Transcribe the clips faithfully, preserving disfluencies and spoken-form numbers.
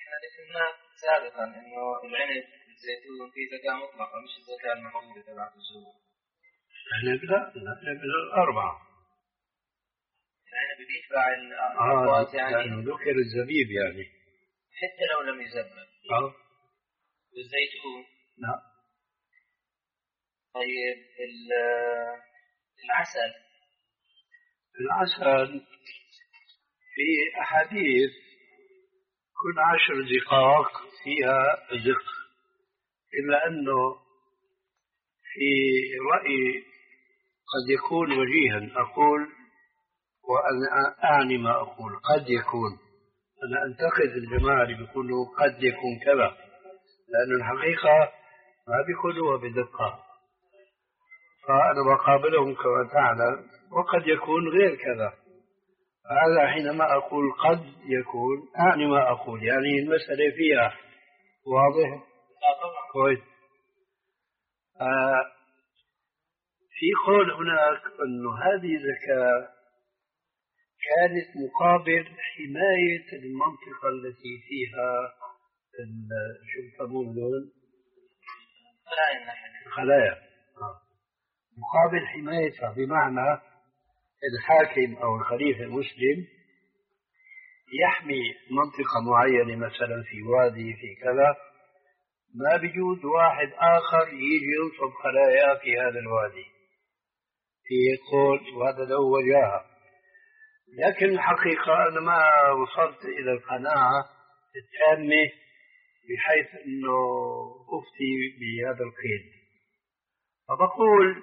ذكرنا سابقا إنه العنب الزيتون فيه زكاة مطلقة مش الزكاة المحدودة تبعت الزهور. العنب لا، العنب الأربعة. العنب بيتبع الأقوات يعني. لأنه ذكر الزبيب يعني. حتى لو لم يزبب. آه. والزيتون. لا. طيب العسل. العسل في أحاديث كل عشر دقائق فيها زق، إلا أنه في رأيي قد يكون وجيها أقول، وأنا أعني ما أقول قد يكون، أنا أنتقد الجماعة اللي بيقولوا قد يكون كذا، لأن الحقيقة ما بيقولوها بدقة، فأنا بقابلهم كما تعلم وقد يكون غير كذا. هذا حينما أقول قد يكون أعني ما أقول، يعني المسألة فيها واضح كويس. آه في قول هناك أنه هذه زكاة كانت مقابل حماية المنطقة التي فيها شو يسمون دول الخلايا، آه. مقابل حمايتها، بمعنى الحاكم أو الخليفة المسلم يحمي منطقة معينة مثلا في وادي في كذا، ما بيجوز واحد آخر يجي ينصب خلايا في هذا الوادي، في قول وهذا له وجاهة. لكن الحقيقة أنا ما وصلت إلى القناعة التامة بحيث أنه أفتي بهذا القيد، فبقول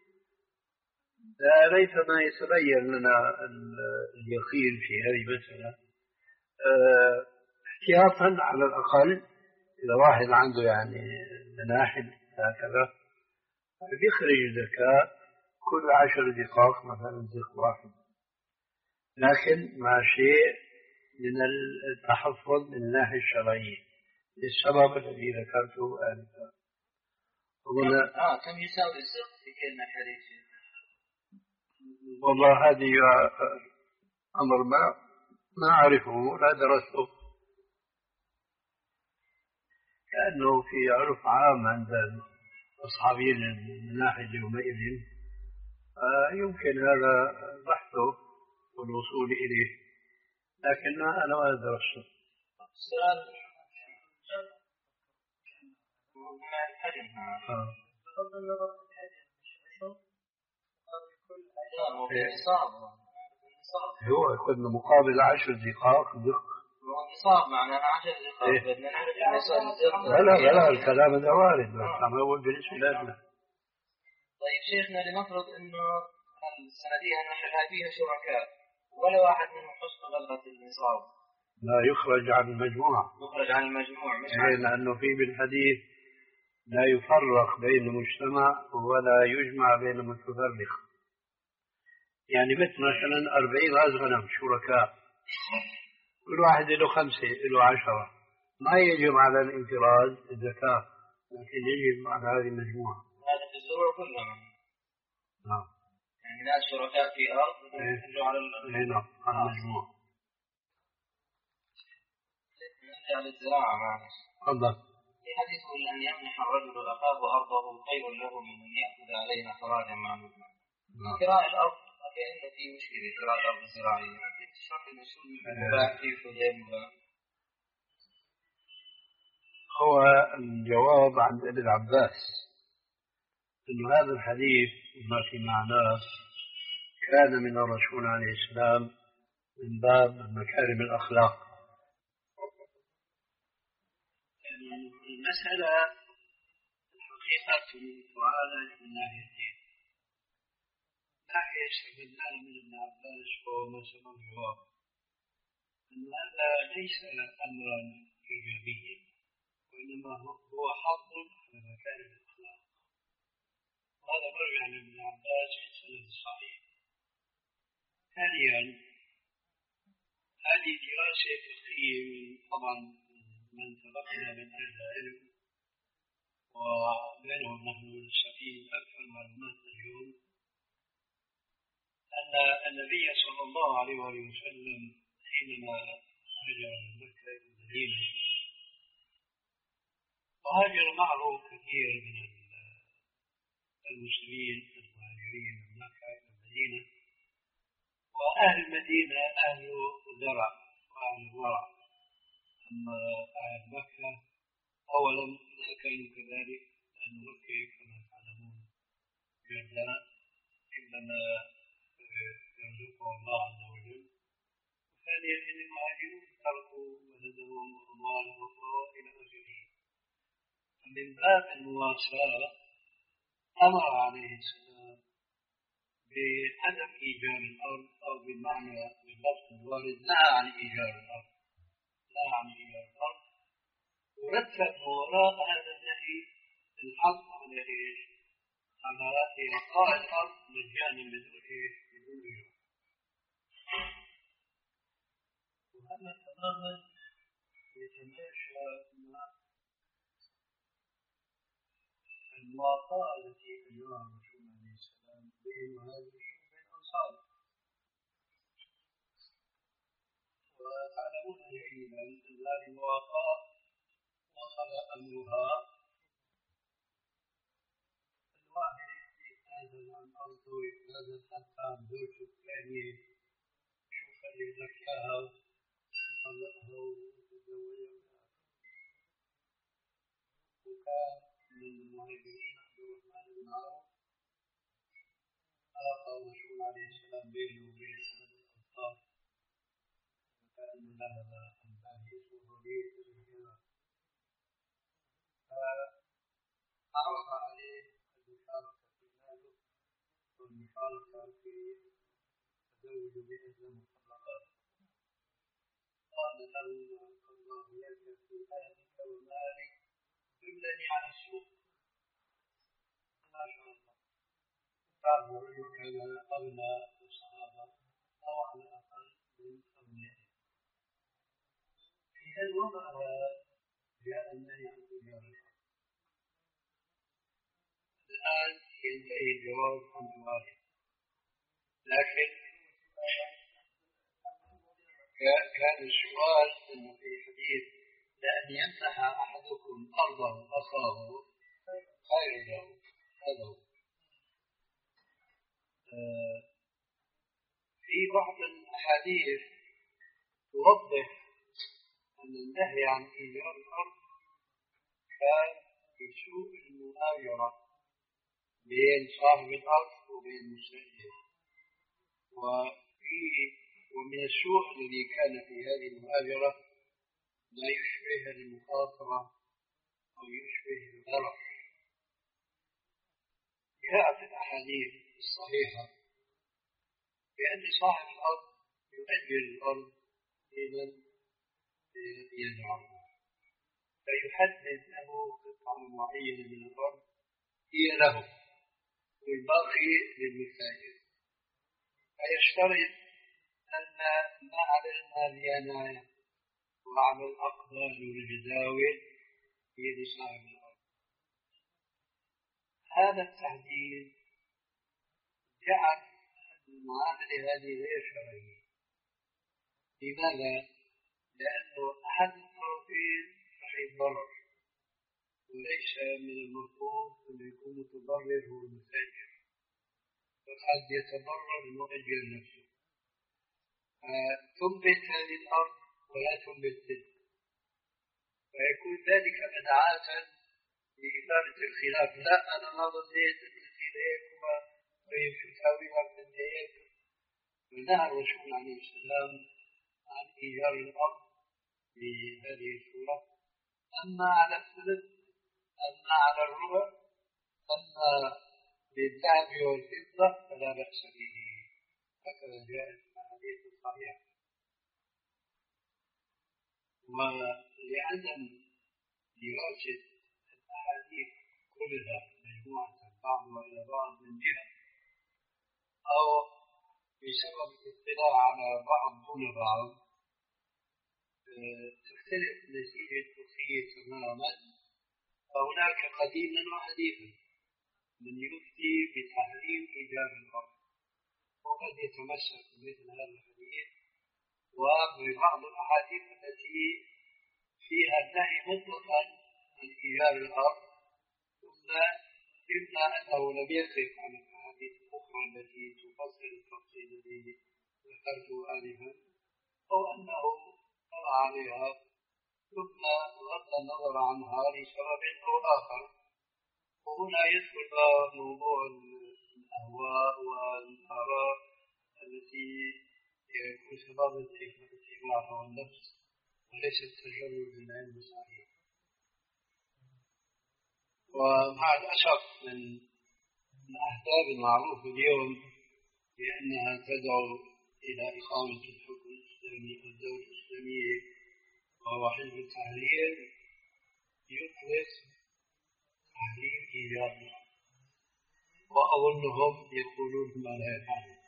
لا ريثما يتبين لنا اليقين في هذه المسألة. اه احتياطا على الأقل إذا واحد عنده يعني مناحل هكذا بيخرج زكاة كل عشر دقائق مثلا زق واحد، لكن مع شيء من التحفظ من الناحية الشرعية للسبب الذي ذكرته آنفا. آه كم يساوي الزق في كلمة حديث؟ والله هذه أمر ما ما أعرفه لا درسته، كأنه في عرف عام عند أصحابين المناحل يومئذ، يمكن هذا بحثه والوصول إليه، لكن أنا ما درسته. السؤال هو يكون مقابل عشر دقائق دق. نصاب معناه عشر دقائق بدنا نعرف النصاب. لا لا لا الكلام هذا وارد كما هو بالنسبة لنا. طيب شيخنا لنفرض إنه السندية نحلها فيها شركاء ولا واحد منهم حصل غلبة النصاب، لا يخرج عن المجموعة. يخرج عن المجموع مش عن لأنه في بالحديث لا يفرق بين مجتمع ولا يجمع بين متفرق، يعني مثل مثلا أربعين غاز غنم شركاء كل واحد له خمسة له عشرة، ما يجب على الانفراد الزكاة، لكن يجب على هذه المجموعة. هذا في الزروع كلها. نعم. يعني ناس شركاء في أرض يرجعوا على نعم على المجموعة. نرجع للزراعة معلش. تفضل. في حديث أن يمنح الرجل أخاه أرضه خير له من أن يأخذ عليها خراجا معلوما. كراء الأرض كأنه في مشكلة كراء الأرض الزراعية. تشرح لنا شو المباح فيه وغير مباح؟ هو الجواب عند ابن عباس إنه هذا الحديث ما في معناه كان من الرسول عليه السلام من باب مكارم الأخلاق. المسألة الحقيقة وهذا من ناحيتين. ناحية استفدنا من ابن عباس وهو ما سمى الجواب أن هذا ليس أمرا إيجابيا، وإنما هو حظ على مكارم الأخلاق. هذا مرجع لابن عباس في السند الصحيح. ثانيا هذه دراسة فقهية طبعا من سبقنا من أهل العلم ومنهم نحن نستفيد أكثر معلومات اليوم، أن النبي صلى الله عليه وسلم حينما هاجر من مكة إلى المدينة وهاجر معه كثير من المسلمين المهاجرين من مكة إلى المدينة، وأهل المدينة أهل زرع وأهل ورع، أما أهل مكة أولا لا كانوا كذلك، لأن مكة كما تعلمون جرداء إنما يرزقه الله عز وجل. وثانيا أن المهاجرون تركوا بلدهم وأموالهم إلى آخره. فمن باب المواساة أمر عليه السلام بعدم إيجار الأرض، أو بمعنى باللفظ الوارد نهى عن إيجار الأرض، نهى عن إيجار الأرض، ورتب وراء هذا النهي الحظ على إيش؟ على إعطاء الأرض مجانا بدون إيش؟ بدون إيجار. وهذا تماما يتماشى مع المواطأة التي أجراها الرسول عليه السلام بين المهاجرين وبين الأنصار. وتعلمون جيدا أن هذه المواطأة وصل أمرها الواحد يتنازل عن أرضه ويتنازل حتى عن زوجته الثانية، شوف اللي زكاها وطلقها وتزوجها. وكان من المهاجرين عبد الرحمن بن عوف آخى الرسول عليه السلام بينه وبين أحد الأنصار، وكان ذهب عن باهيس وضرير الهجرة، فعرض عليه المشاركة في ماله والمشاركة في التزوج بإحدى المطلقات. قال له: الله لك في أهلك ومالك دلني على السوق. ما شاء الله. كان الرجل كان أغنى الصحابة أو على الأقل من أغنيائهم. في الوضع جاء النهي عن إيجار الأرض. الآن ينتهي الجواب عن جواره، لكن كان السؤال أنه في حديث: لأن يمنح أحدكم أرضه أخاه خير له. هذا في بعض الأحاديث توضح أن النهي عن إيجار الأرض كان في سوء المؤاجرة بين صاحب الأرض وبين المستأجر. وفي ومن السوء الذي كان في هذه المؤاجرة ما يشبه المخاطرة أو يشبه الغرر. جاء في الأحاديث الصحيحة بأن صاحب الأرض يؤجر الأرض لمن يدعمه، فيحدد له قطعة معينة من الأرض هي له والباقي للمستأجر، فيشترط أن ما على الماليانة وعلى الأقدار والجداول هي لصاحب الأرض. هذا التحديد جعل المعاملة هذه غير شرعية. لماذا؟ لأنه أحد الطرفين رح يتضرر، وليس من المفروض أن يكون متضرر هو المستأجر، فقد يتضرر المؤجر نفسه. تنبت هذه الأرض ولا تنبت تلك، فيكون ذلك مدعاة لإثارة الخلاف. لا أنا ما ظنيت أن تصير هيك وما طيب شو تساويها من هيك. فنهى الرسول عليه السلام عن إيجار الأرض بهذه الصورة. أما على الثلث، أما على الربع، أما بالذهب والفضة فلا بأس به، هكذا جاء في الحديث الصحيح. ولعدم دراسة الأحاديث كلها مجموعة بعضها إلى بعض من جهة، أو بسبب الاطلاع على بعض دون بعض، تختلف نتيجة الفقهية تماما. فهناك قديما وحديثا من يفتي بتحريم إيجار الأرض، وقد يتمسك بمثل هذا الحديث وببعض الأحاديث التي فيها النهي مطلقا عن إيجار دار الأرض. ثم إما أنه لم يقف على الأحاديث الأخرى التي تفصل التفصيل الذي ذكرته آنفا، أو أنه طلع عليها ثم غض النظر عنها لسبب أو آخر. وهنا يدخل موضوع الأهواء والآراء التي يكون سبب اتباعها النفس وليس التجرد من علم صحيح. ومع الأسف من الأحزاب المعروفة اليوم بأنها تدعو إلى إقامة الحكم الإسلامي والدولة الإسلامية وهو حزب التحرير، يطلق تحريم إيجابي، وأظنهم يقولون ما لا يفعلون،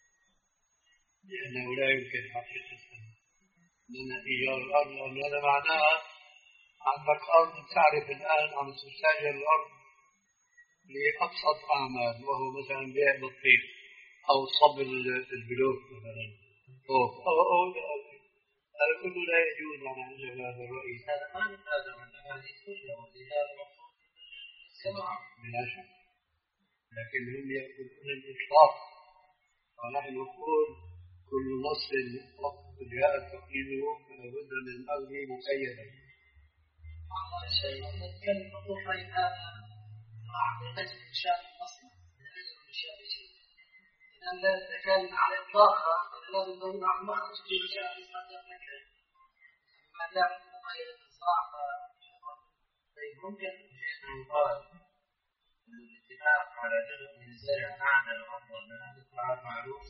لأنه لا يمكن حقيقة لنا إيجاب الأرض، لأن هذا معناه عندك أرض تعرف الآن عم تستأجر الأرض لأبسط أعمال، وهو مثلا بيع بطيخ أو صب البلوك مثلا أو أو أو هذا كله لا يجوز على حسب هذا الرئيس. هذا ما نتابع من الأحاديث كلها والرجال المقصود السماع بلا شك، لكن هم يقولون الإطلاق، ونحن نقول كل نص جاء تقييده فلا بد من الأمر مقيدا. والله شيء نتكلم بوضوح هذا حقيقة الإنشاء الأصلي من أجل الإنشاء شيء. إذا كان على إطلاقها لازم نقول عن مخرج في إنشاء الإسلام مكان. ما دام مقيد الصعب ممكن أن يقال أن الاتفاق على جزء من الزرع أعلى وأفضل من هذا الطعام معروف.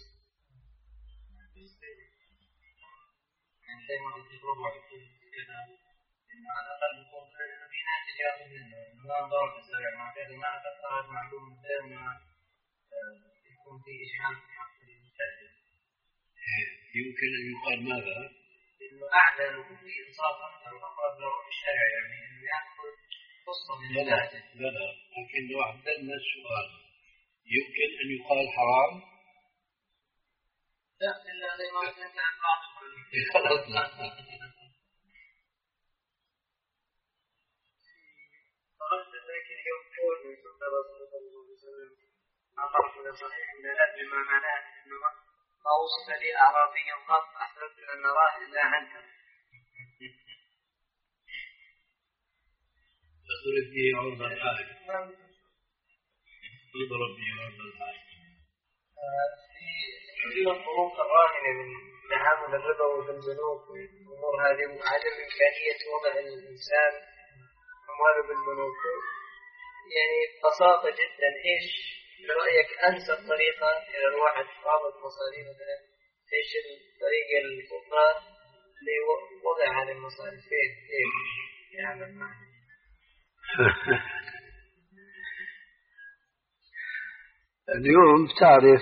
يعني دائما التجربة يكون كذا إنه على الأقل يكون في ناتج يأخذ منه، إنه ما نضرب الزرع مع كذا ما أكثر معلوم من غير ما يكون في إجهام في حق المستأجر. يمكن أن يقال ماذا؟ إنه أعلى وفي إنصاف أكثر وأقرب له الشرع، يعني إنه يأخذ قصة من الناتج. لا لا، لكن لو أحددنا السؤال يمكن أن يقال حرام؟ لا إلا زي ما كان بعض خلصنا. خرجت ذلك اليوم كون من سنة رسول الله صلى الله عليه وسلم أقرب من صحيح من الأدب ما معناه إنه ما وصف لي أعرابيا قط أحببت أن نراه إلا عنك. تضرب به عرض الآية. تضرب به عرض الآية. في الظروف الراهنة من تعامل الربا والبنوك والأمور هذه وعدم إمكانية وضع الإنسان أمواله بالبنوك، يعني ببساطة جدا إيش برأيك أنسب طريقة إذا الواحد رابط مصاريف مثلا، إيش الطريقة الأخرى لوضع هذه المصاريف؟ فين كيف يعمل معها؟ اليوم تعرف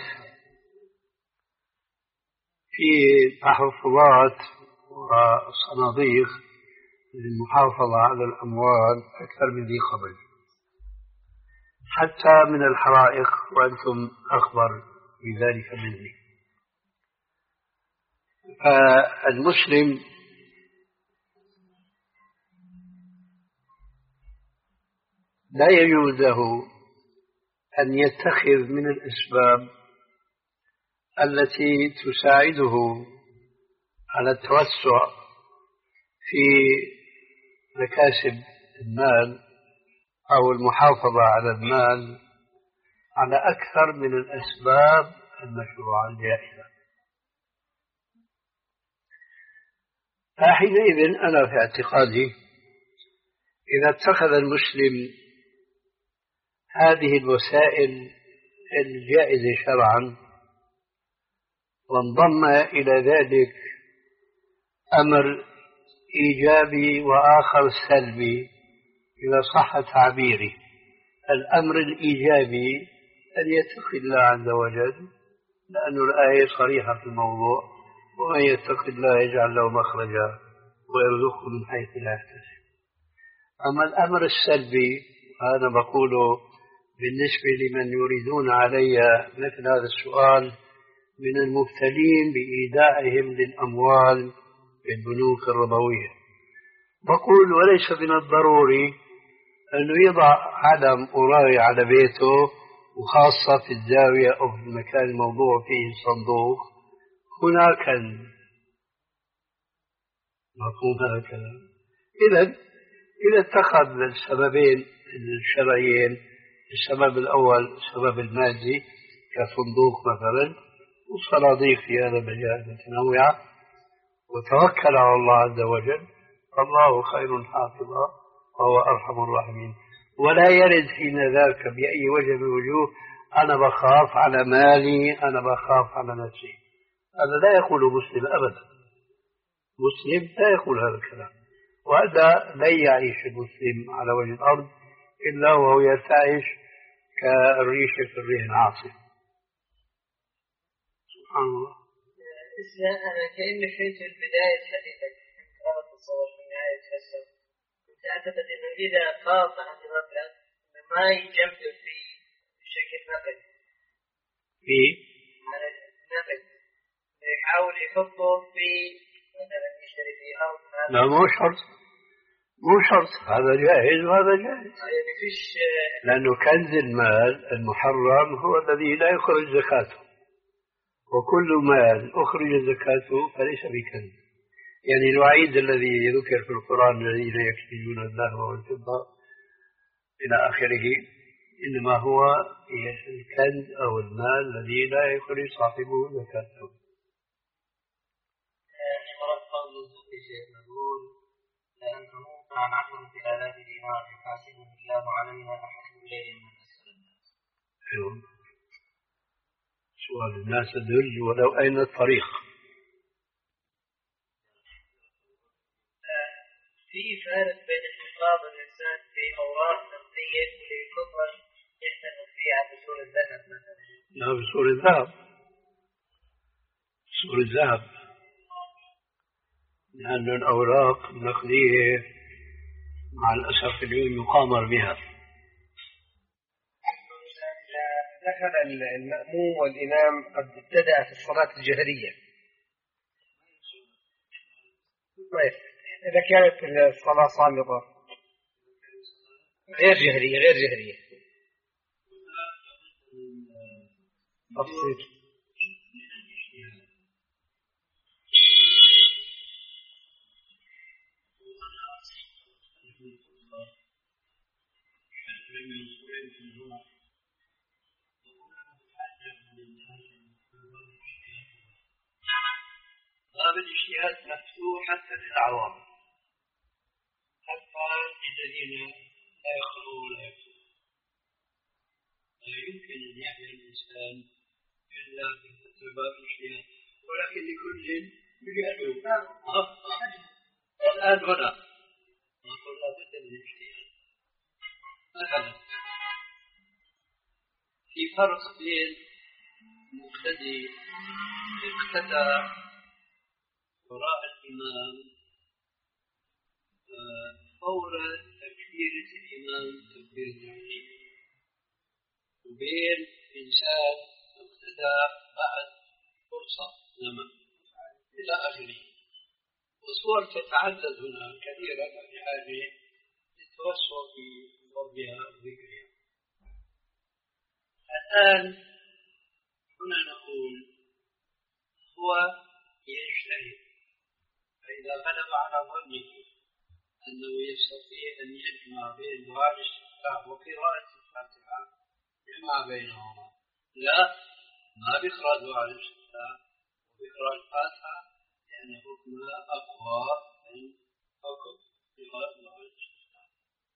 في تحفظات وصناديق للمحافظة على الأموال أكثر من ذي قبل، حتى من الحرائق، وأنتم أخبر بذلك مني. فالمسلم لا يجوز له أن يتخذ من الأسباب التي تساعده على التوسع في مكاسب المال أو المحافظة على المال على أكثر من الأسباب المشروعة الجائزة. فحينئذ أنا في اعتقادي إذا اتخذ المسلم هذه الوسائل الجائزة شرعا وانضم إلى ذلك أمر إيجابي وآخر سلبي إذا صح تعبيري، الأمر الإيجابي أن يتقي الله عز وجل، لأن الآية صريحة في الموضوع: ومن يتق الله يجعل له مخرجا ويرزقه من حيث لا يحتسب. أما الأمر السلبي هذا بقوله بالنسبة لمن يريدون علي مثل هذا السؤال من المبتلين بإيدائهم للأموال بالبنوك الربوية، بقول وليس من الضروري أنه يضع علم أوراري على بيته، وخاصة في الزاوية أو في المكان الموضوع فيه الصندوق هناك كنز. مفهوم هذا الكلام؟ إذا إذا اتخذ السببين الشرعيين، السبب الأول السبب المادي كصندوق مثلا، والصناديق في هذا المجال متنوعة، وتوكل على الله عز وجل، الله خير حافظا وهو أرحم الراحمين. ولا يرد حين ذاك بأي وجه من الوجوه أنا بخاف على مالي، أنا بخاف على نفسي. هذا لا يقوله مسلم أبدا. مسلم لا يقول هذا الكلام، وهذا لا يعيش المسلم على وجه الأرض إلا وهو يرتعش كالريشة في الريح العاصف. سبحان الله. أنا كأني فهمت في البداية حقيقة أنا أتصور في نهاية الحسن كنت أعتقد إنه إذا خاف عن المبلغ ما يجمده في بشكل نقد في على النقد، يحاول يحطه في مثلا يشتري في أرض. لا مو شرط، مو شرط، هذا جائز وهذا جائز. يعني فيش، لأنه كنز المال المحرم هو الذي لا يخرج زكاته، وكل مال أخرج زكاته فليس بكنز. يعني الوعيد الذي ذكر في القرآن الذين يكنزون الذهب والفضة إلى آخره إنما هو الكنز أو المال الذي لا يخرج صاحبه زكاته. نقول لأنه عن عشرة آلاف دينار يحاسبه الله عليها أحد إليه من أسفل الناس. أيوه. سؤال الناس دل ولو أين الطريق. في فارق بين احتفاظ الإنسان في أوراق نقدية لكبر يحتفظ فيها بصورة الذهب مثلا. لا بصورة الذهب، بصورة الذهب، لأن الأوراق النقدية مع الأسف اليوم يقامر بها. دخل المأموم والإمام قد ابتدأ في الصلاة الجهرية، إذا كانت الصلاة صامتة غير جهرية غير جهرية تفصيل. باب الاجتهاد مفتوح حتى للعوام، حتى الذين لا يقرؤون ولا يكتبون. لا يمكن أن يعمل الإنسان إلا باب الاجتهاد، ولكن لكل مجال. الآن هنا نقول لا بد من الاجتهاد. مثلا في فرق بين مقتدي اقتدى وراء الإمام فور تكبيرة الإمام تكبير التحريم، وبين إنسان اقتدى بعد فرصة زمن إلى آخره. وصور تتعدد هنا كثيرا بحاجة للتوسع في ضربها وذكرها. الآن هنا نقول هو يجتهد، فإذا غلب على ظنه أنه يستطيع أن يجمع بين دعاء الاستفتاح وقراءة الفاتحة يجمع بينهما، لا ما بيقرأ دعاء الاستفتاح وبيقرأ الفاتحة لأن حكمها أقوى من حكم قراءة دعاء الاستفتاح.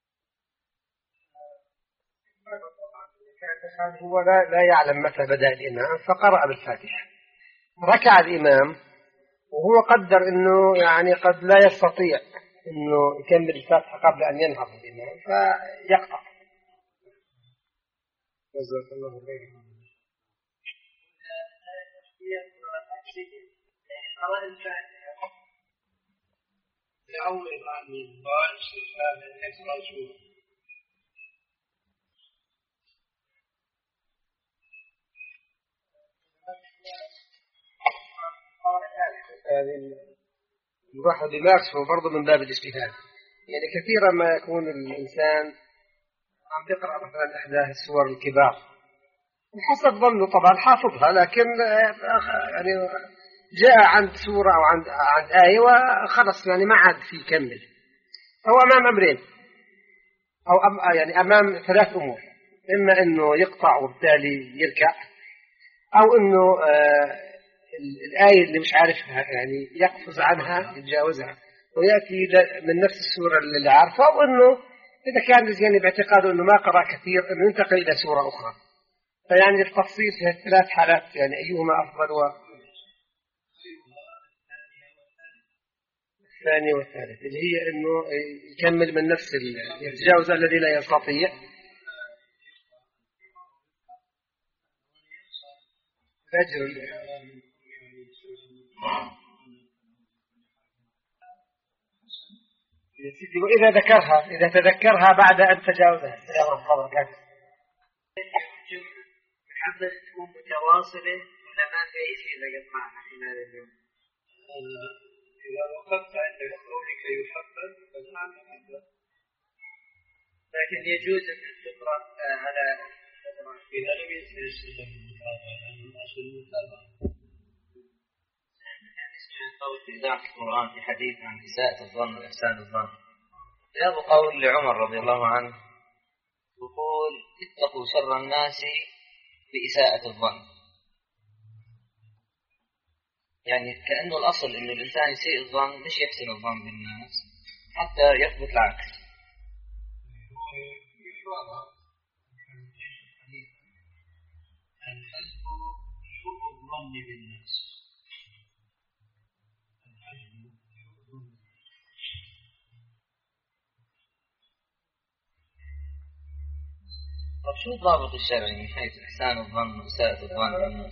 هو لا, لا يعلم متى بدأ الإمام فقرأ بالفاتحة، ركع الإمام وهو قدر أنه يعني قد لا يستطيع أنه يكمل الفاتحة قبل أن ينهض الإمام فيقطع. جزاك الله خيرا. يعوض عن الضال استفهام الإخراج. هذه الواحد يمارسه برضه من باب الاجتهاد. يعني كثيرا ما يكون الإنسان عم بيقرأ مثلا إحدى السور الكبار وحسب ظنه طبعا حافظها، لكن يعني جاء عند سورة أو عند عند آية وخلص يعني ما عاد في يكمل. هو أمام أمرين أو أم يعني أمام ثلاث أمور، إما إنه يقطع وبالتالي يركع، أو إنه آه الآية اللي مش عارفها يعني يقفز عنها يتجاوزها ويأتي من نفس السورة اللي عارفها، أو إنه إذا كان يعني باعتقاده إنه ما قرأ كثير إنه ينتقل إلى سورة أخرى. فيعني التفصيل في الثلاث حالات يعني أيهما أفضل و الثاني والثالث اللي هي إنه يكمل من نفس يتجاوز الذي لا يستطيع. فجر وإذا ذكرها إذا تذكرها بعد أن تجاوزها. السلام عليكم. محبة تكون متواصلة ولا ما في شيء إذا قطعنا خلال اليوم؟ إذا وقفت عند قولك يحبب فلا محبة، لكن يجوز أن تقرأ على إذا لم يتيسر المتابعة لأن الأصل المتابعة. قول في إذاعة القرآن في حديث عن إساءة الظن وإحسان الظن، جاب قول لعمر رضي الله عنه يقول اتقوا شر الناس بإساءة الظن، يعني كأنه الأصل إنه الإنسان يسيء الظن مش يحسن الظن بالناس حتى يثبت العكس. الحزب سوء الظن بالناس. طب شو الضابط الشرعي من حيث إحسان الظن وإساءة الظن بالناس؟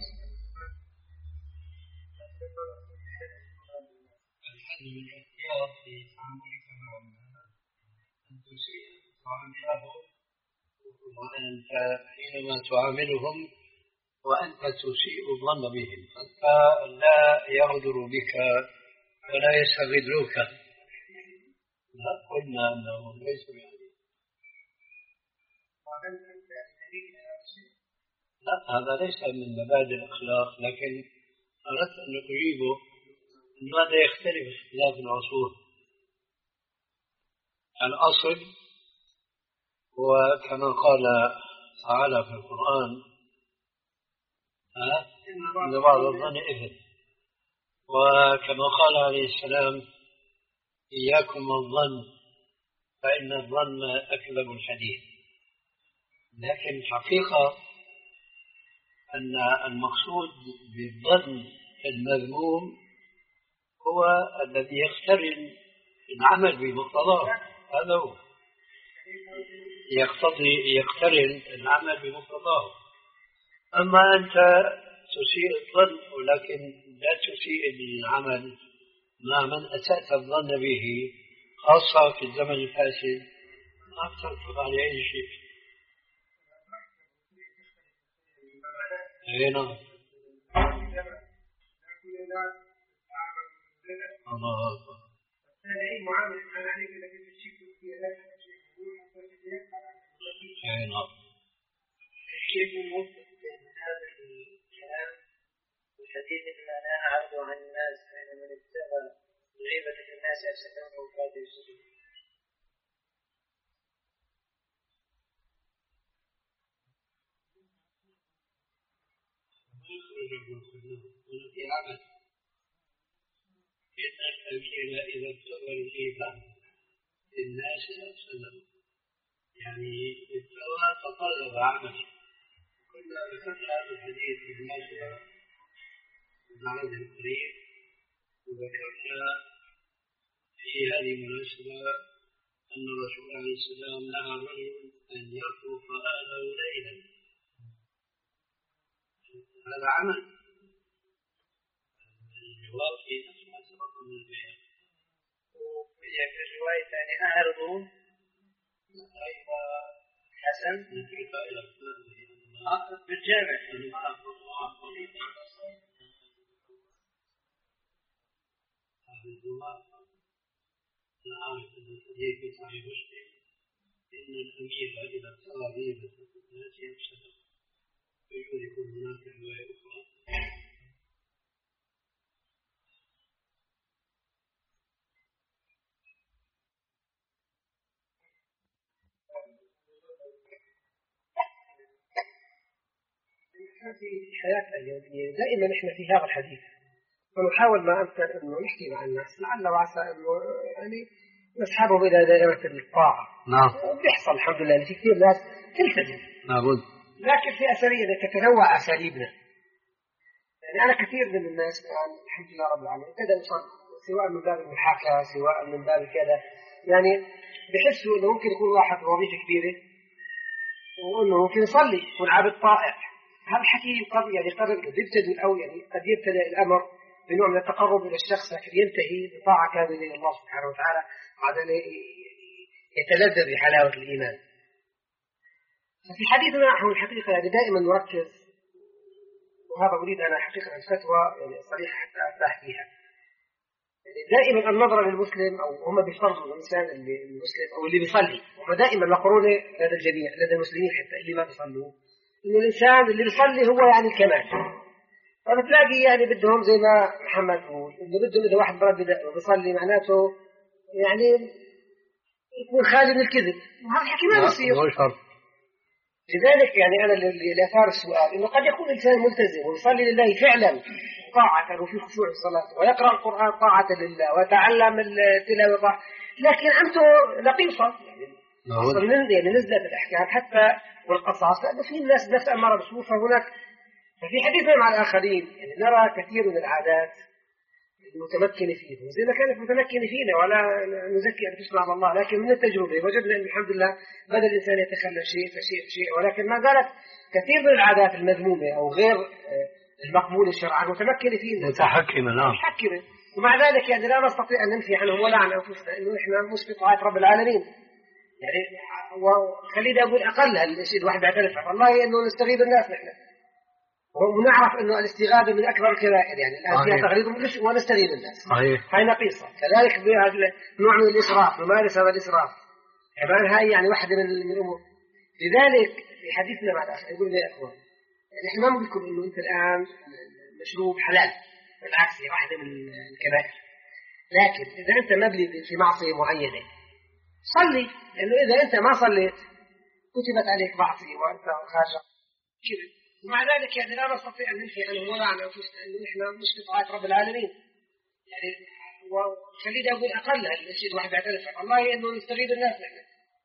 الحزب من الاحتياط في تعاملك مع الناس أن تسيء تعاملهم، وأنت حينما تعاملهم وأنت تسيء الظن بهم حتى لا يغدروا بك ولا يستغلوك. لا قلنا أنه ليس يعني لا، هذا ليس من مبادئ الأخلاق، لكن أردت أن أجيبه أن هذا يختلف اختلاف العصور. الأصل هو كما قال تعالى في القرآن إن بعض الظن إثم، وكما قال عليه السلام إياكم الظن فإن الظن أكذب الحديث. لكن الحقيقة أن المقصود بالظن المذموم هو الذي يقترن العمل بمقتضاه، هذا هو يقتضي يقترن العمل بمقتضاه. أما أنت تسيء الظن ولكن لا تسيء العمل مع من أسأت الظن به، خاصة في الزمن الفاسد، ما تنفذ على أي شيء. هنا الله أكبر. هنا كيف نوفق بين هذا الكلام والحديث اللي لا أعرضه عن الناس فإن من ابتغى غيبة الناس أفسدهم وفاته يسجد. في عمل إن الأمير إذا ابتغى الغيبة الناس أفسدهم، يعني ابتغى تطلب عمل. كنا ذكرنا هذا الحديث بالمناسبة العهد القريب، وذكرنا في هذه المناسبة أن الرسول عليه السلام نهى الرجل أن يطرق أهله ليلا، هذا عمل. الجواب في نفس ما سبق من البيان. وفي الرواية الثانية أعرضوا حسن بالجامع أنا عارف أن الحديث في صحيح مسلم إن الأمير إلى الصغير الناس يفسد ويكون هناك رواية أخرى. في حياتنا اليومية دائما نحن في هذا الحديث ونحاول ما أمكن أنه نحكي مع الناس لعل وعسى أنه يعني نسحبهم إلى دائرة الطاعة. نعم. وبيحصل الحمد لله في كثير ناس تلتزم. لابد. لكن في أساليب تتنوع أساليبنا. يعني أنا كثير من الناس الآن الحمد لله رب العالمين ابتدأ يصلي سواء من باب المحاكاة سواء من باب كذا يعني بحسوا إنه ممكن يكون واحد وظيفة كبيرة وإنه ممكن يصلي يكون عابد طائع. هذا الحكي قد يعني قد يبتدئ أو يعني قد يبتدئ الأمر بنوع من التقرب إلى الشخص لكن ينتهي بطاعة كاملة لله سبحانه وتعالى بعدين يتلذذ بحلاوة الإيمان. ففي حديثنا نحن الحقيقة يعني دائما نركز وهذا أريد أنا حقيقة الفتوى يعني صريحة حتى أرتاح فيها. يعني دائما النظرة للمسلم أو هم بيفرضوا الإنسان اللي المسلم أو اللي بيصلي هم دائما مقرونة لدى الجميع لدى المسلمين حتى اللي ما بيصلوا إنه الإنسان اللي بيصلي هو يعني الكمال. فبتلاقي يعني بدهم زي ما محمد يقول إنه بدهم إذا واحد برد بيصلي معناته يعني يكون خالي من الكذب وهذا الحكي ما بيصير. لذلك يعني أنا اللي أثار السؤال إنه قد يكون الإنسان ملتزم ويصلي لله فعلا طاعة وفي خشوع الصلاة ويقرأ القرآن طاعة لله ويتعلم التلاوة لكن أنت نقيصة يعني أصلا يعني نزلت الأحكام حتى والقصاص لأنه في الناس نفس أمارة بالسوء فهناك ففي حديثنا مع الآخرين يعني نرى كثير من العادات المتمكن فيهم زي ما كانت متمكنة فينا ولا نزكي أنفسنا على الله لكن من التجربة وجدنا أن الحمد لله بدأ الإنسان يتخلى شيء فشيء فشيء ولكن ما زالت كثير من العادات المذمومة أو غير المقبولة شرعا متمكنة فينا متحكمة. نعم متحكمة ومع ذلك يعني لا نستطيع أن ننفي عنهم ولا عن أنفسنا إنه إحنا مش بطاعة رب العالمين يعني وخليني أقول أقل هالشيء الواحد بيعترف والله إنه نستغيب الناس نحن ونعرف إنه الاستغاثة من أكبر الكبائر يعني الآن فيها تغليظ ونستغيب الناس هاي نقيصة. كذلك بهذا نوع من الإسراف نمارس هذا الإسراف كمان هاي يعني واحدة من الأمور. لذلك في حديثنا مع الأخ يقول لي يا أخوان يعني إحنا ما بنقول إنه أنت الآن المشروب حلال بالعكس هي واحدة من الكبائر لكن إذا أنت مبلي في معصية معينة صلي لأنه إذا أنت ما صليت كتبت عليك معصية وأنت خارج كذا ومع ذلك يعني لا نستطيع أن ننفي عنهم ولا عن أنفسنا إنه إحنا مش بطاعة رب العالمين يعني وخليني أقول أقل هالشيء الواحد بيعترف والله إنه نستغيب الناس نحن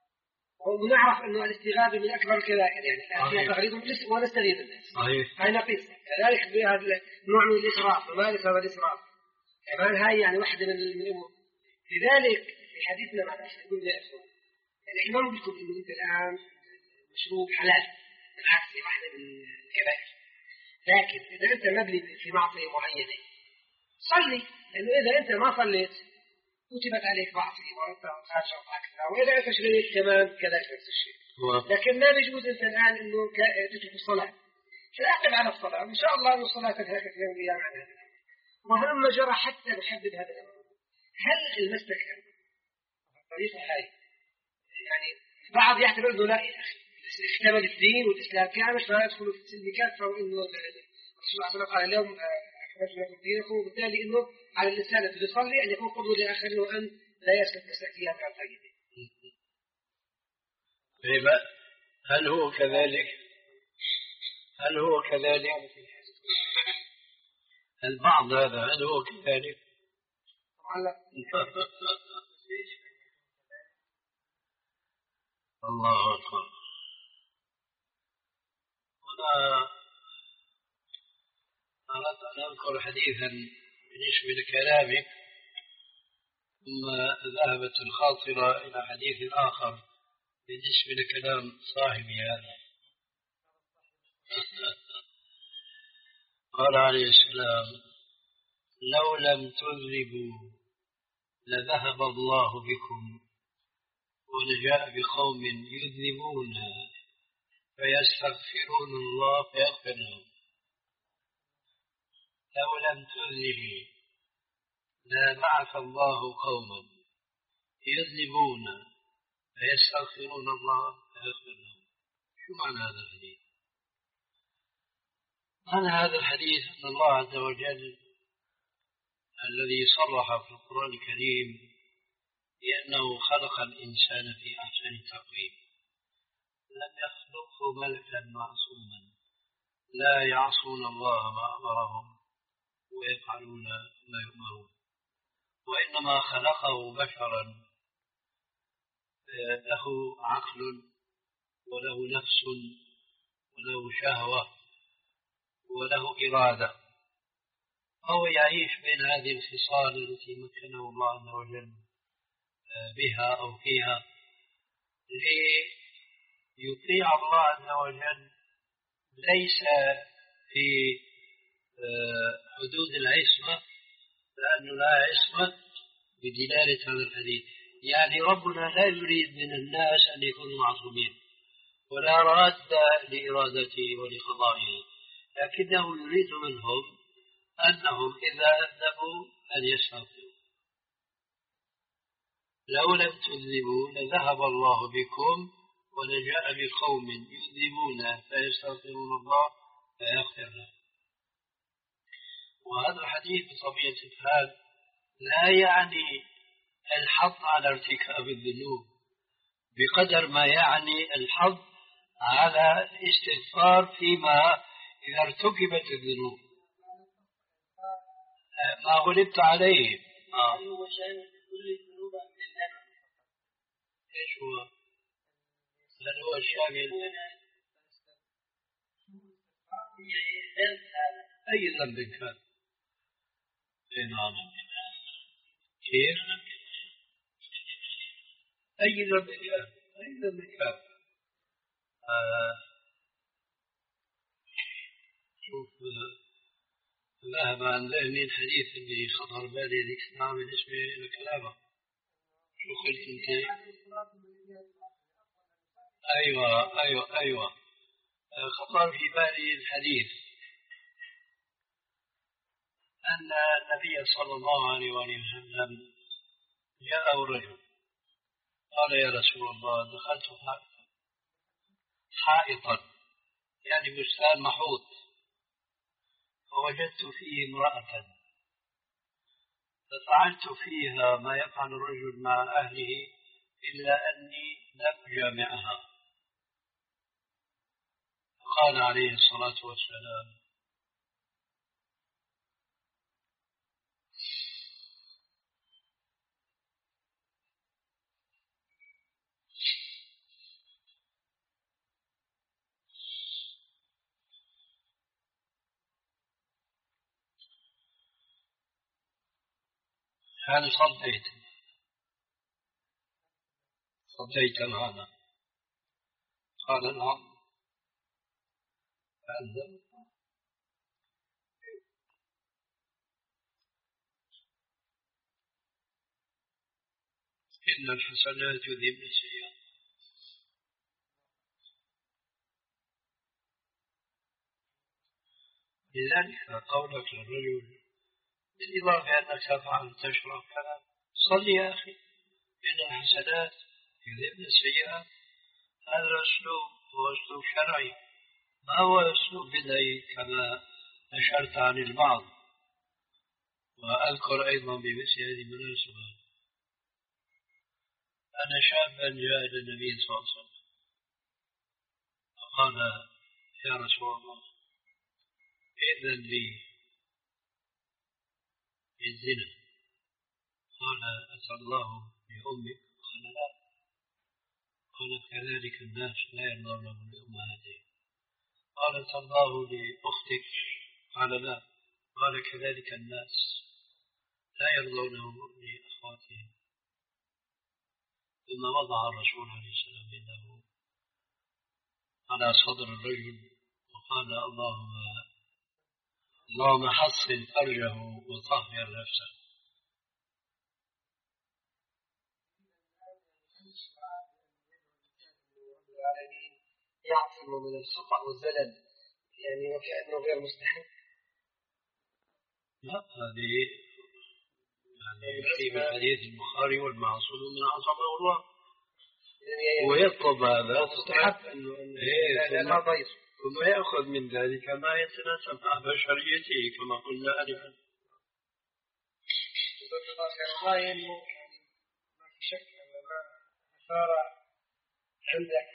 ونعرف إنه الاستغاثة من أكبر الكبائر يعني الآن فيها تغليظ ونستغيب الناس هاي نقيصة. كذلك بهذا نوع من الإسراف نمارس هذا الإسراف كمان هاي يعني واحدة من الأمور. لذلك في حديثنا مع الأخ يقول لي أخوان يعني إحنا ما بنقول إنه أنت الآن مشروب حلال بالعكس هي واحدة من الكبائر لكن إذا أنت مبلي في معصية معينة صلي لأنه إذا أنت ما صليت كتبت عليك معصية وأنت خارج أكثر وإذا أنت شريت كمان كذلك نفس الشيء لكن ما بيجوز أنت الآن إنه تترك الصلاة فأقم على الصلاة وإن شاء الله أن الصلاة تنهاك في يوم القيامة عن هذا وهم جرى حتى نحدد هذا الأمر. هل المسلك الطريقة هاي يعني بعض يعتبر إنه لا يا أخي اكتمل الدين والإسلام كامل فلا يدخلوا في السلم كافة وإنه الرسول صلى الله عليه وسلم قال اليوم أخرج لكم دينكم وبالتالي إنه على الإنسان الذي يصلي أن يكون قدوة لآخرين وأن لا يسلك مسلكيات عن طيبه. هل هو كذلك؟ هل هو كذلك؟ البعض هذا هل هو كذلك؟ الله أكبر. هنا أردت أن أذكر حديثا يشبه كلامك ثم ذهبت الخاطرة إلى حديث آخر يشبه كلام صاحبي هذا. قال عليه السلام لو لم تذنبوا لذهب الله بكم ولجاء بقوم يذنبون فيستغفرون الله فيغفر لهم. لو لم تذنبوا لبعث الله قوما يذنبون فيستغفرون الله فيغفر لهم. شو معنى هذا الحديث؟ معنى هذا الحديث أن الله عز وجل الذي صرح في القرآن الكريم بأنه خلق الإنسان في أحسن تقويم، لم يخلقه ملكا معصوما لا يعصون الله ما أمرهم ويفعلون ما يؤمرون، وإنما خلقه بشرا له عقل وله نفس وله شهوة وله إرادة، فهو يعيش بين هذه الخصال التي مكنه الله عز وجل بها أو فيها ليطيع الله عز وجل، ليس في حدود العصمة، لأنه لا عصمة بدلالة هذا الحديث. يعني ربنا لا يريد من الناس أن يكونوا معصومين ولا راد لإرادته ولقضائه، لكنه يريد منهم أنهم إذا أذنبوا أن يستغفروا. لو لم تذنبوا لذهب الله بكم ولجاء بقوم يذنبون فيستغفرون الله فيغفر لهم. وهذا الحديث بطبيعة الحال لا يعني الحظ على ارتكاب الذنوب بقدر ما يعني الحظ على الاستغفار فيما إذا ارتكبت الذنوب ما غلبت عليه. آه. ايش هو؟ هل هو الشامل؟ أي ذنب كان؟ نعم. كيف؟ أي ذنب كان؟ أي ذنب كان؟ آه. شوف، ذهب عن ذهني الحديث اللي خطر بالي ذيك الساعة بالنسبة لكلامه. شو قلت انت؟ أيوة أيوة أيوة خطر في بالي الحديث أن النبي صلى الله عليه وسلم جاءه رجل قال يا رسول الله دخلت حائطا يعني بستان محوط فوجدت فيه امرأة ففعلت فيها ما يفعل الرجل مع أهله إلا أني لم أجامعها. قال عليه الصلاة والسلام هل صديت صديت معنا؟ قال نعم. فأذن إن الحسنات يذهبن السيئات. لذلك قولك للرجل بالإضافة أنك تفعل تشرب كلام صل يا أخي إن الحسنات يذهبن السيئات، هذا الأسلوب هو أسلوب شرعي ما هو أسلوب بدعي كما أشرت عن البعض. وأذكر أيضا بمثل هذه المناسبة أن شابا جاء إلى النبي صلى الله عليه وسلم فقال يا رسول الله إذن لي بالزنا. قال أتى الله بأمك؟ قال لا. قال كذلك الناس لا يرضونه لأمهاتهم. قال أتى الله لأختك؟ قال لا. قال كذلك الناس لا يرضونه لأخواتهم. ثم وضع الرسول عليه السلام يده على صدر الرجل وقال اللهم اللهم حصن فرجه وطهر نفسه. يعصم من السقع والزلل يعني وكأنه غير مستحب. لا هذه يعني في حديث البخاري والمعصوم من عصمه الله. ويطلب هذا مستحب انه إيه لا ضير، ثم يأخذ من ذلك ما يتناسب مع بشريته كما قلنا آنفا. والله إنه ما في شك أن ما صار عندك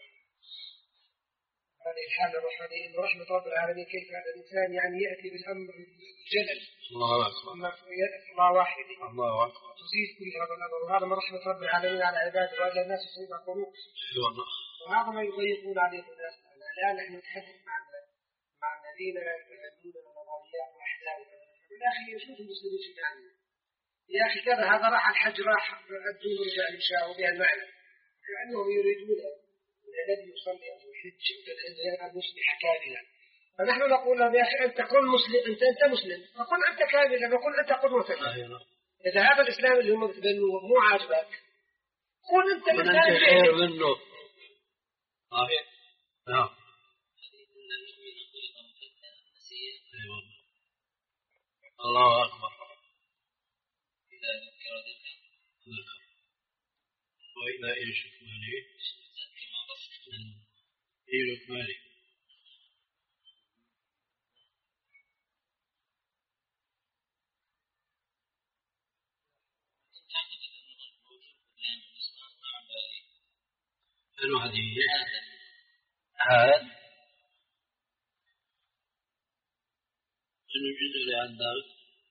هذه الحالة الروحانية إن رحمة رب العالمين كيف هذا الإنسان يعني يأتي بالأمر الجلل. الله أكبر. الله واحد. الله أكبر. تزيد كل هذا الأمر، وهذا من رحمة رب العالمين على عباده وأجل الناس يصيب قلوب. والله. وهذا ما يضيقون عليه الناس. الآن نحن نتحدث مع مع الذين يتبنون النظريات وأحلام. يا أخي شوف المسلمين شو يعني. يا أخي كذا هذا راح الحج راح الدين رجع يشاء بها المعنى. كأنهم يريدون الذي يصلي أو يحج أو يصبح كاملا. فنحن نقول له يا أخي أنت كن مسلم، أنت أنت مسلم، فكن أنت كاملا وكن أنت قدوة. إذا هذا الإسلام اللي هم يتبنوه مو عاجبك كن أنت الإنسان خير منه. صحيح. نعم. الله أكبر. وإذا إيش مالي إيش مالي الوحدي هذا شنو الجزء اللي عندك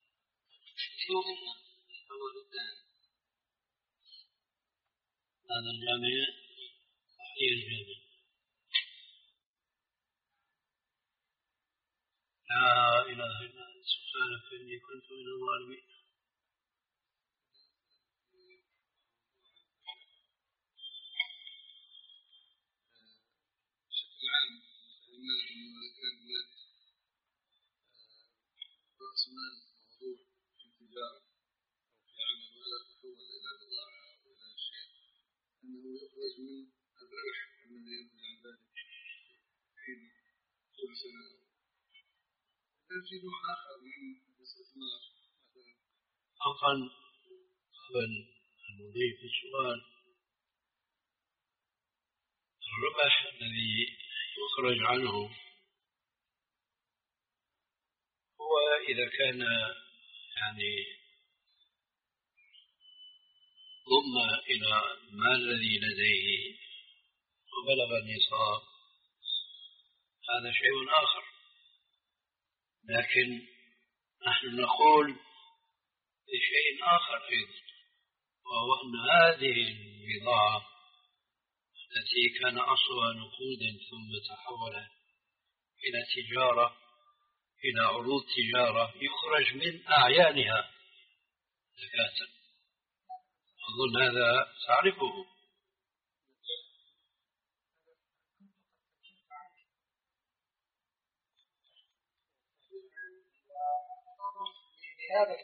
هذا الجامع صحيح الجامع. لا إله إلا أنت سبحانك إني كنت من الظالمين. بشكل عام المال كان مال رأس مال موضوع في التجارة أو في عمل ولا تحول إلى بضاعة أو إلى شيء أنه يخرج من الربح الذي ينتج عن ذلك حين كل سنة. في نوع آخر من الاستثمار مثلا. حقا قبل المضيف السؤال الربح الذي يخرج عنه هو إذا كان يعني ضم إلى المال الذي لديه وبلغ النصاب هذا شيء آخر. لكن نحن نقول بشيء آخر أيضا، وهو أن هذه البضاعة التي كان أصلها نقودا ثم تحول إلى تجارة إلى عروض تجارة يخرج من أعيانها زكاة. أظن هذا تعرفه. هذا